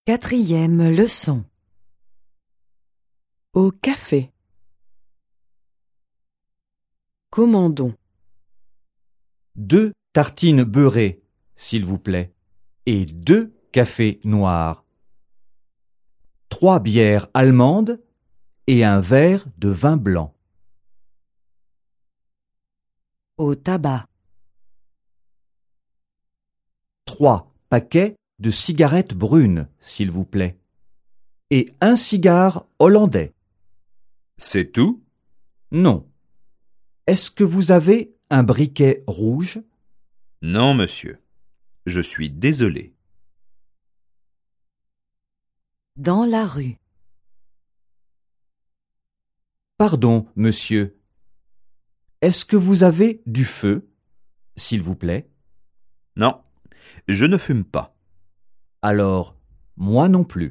Quatrième leçon. Au café. Commandons 2 tartines beurrées, s'il vous plaît, et 2 cafés noirs. 3 bières allemandes et un verre de vin blanc. Au tabac. 3 paquets de cigarettes brunes, s'il vous plaît, et un cigare hollandais. C'est tout? Non. Est-ce que vous avez un briquet rouge? Non, monsieur. Je suis désolé. Dans la rue. Pardon, monsieur. Est-ce que vous avez du feu, s'il vous plaît? Non, je ne fume pas. Alors, moi non plus.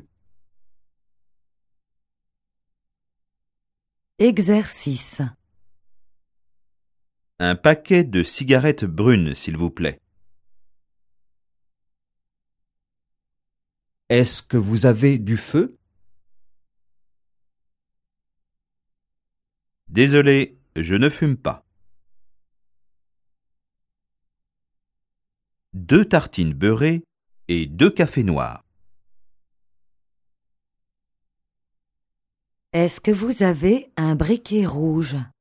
Exercice. Un paquet de cigarettes brunes, s'il vous plaît. Est-ce que vous avez du feu? Désolé, je ne fume pas. 2 tartines beurrées et 2 cafés noirs. Est-ce que vous avez un briquet rouge?